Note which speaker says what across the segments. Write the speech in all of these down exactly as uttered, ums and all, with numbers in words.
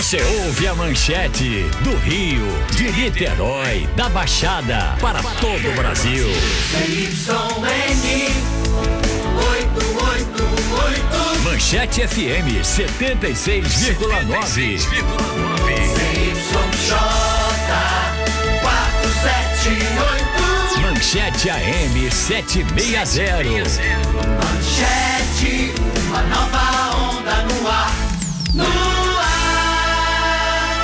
Speaker 1: Você ouve a Manchete do Rio, de Niterói, da Baixada, para todo o Brasil. Manchete F M setenta e seis vírgula nove. Manchete A M setecentos e sessenta.
Speaker 2: Manchete, uma nova onda no ar. No ar.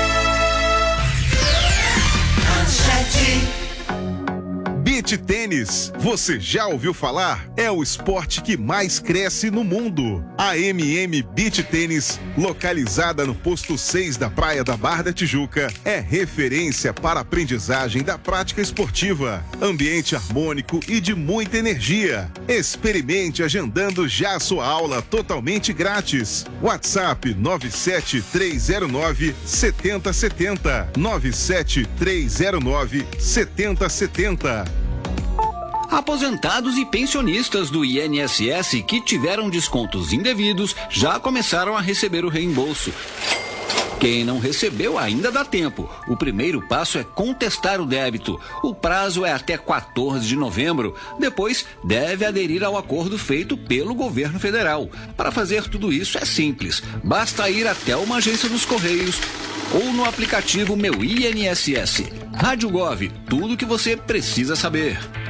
Speaker 2: Manchete.
Speaker 3: Beach Tênis, você já ouviu falar? É o esporte que mais cresce no mundo. A M M Beach Tênis, localizada no posto seis da Praia da Barra da Tijuca, é referência para a aprendizagem da prática esportiva. Ambiente harmônico e de muita energia. Experimente agendando já a sua aula totalmente grátis. WhatsApp nove sete três zero nove sete zero sete zero, nove sete três zero nove sete zero sete zero.
Speaker 4: Aposentados e pensionistas do I N S S que tiveram descontos indevidos já começaram a receber o reembolso. Quem não recebeu ainda dá tempo. O primeiro passo é contestar o débito. O prazo é até quatorze de novembro. Depois, deve aderir ao acordo feito pelo governo federal. Para fazer tudo isso é simples. Basta ir até uma agência dos Correios ou no aplicativo Meu I N S S. Rádio Gov, tudo o que você precisa saber.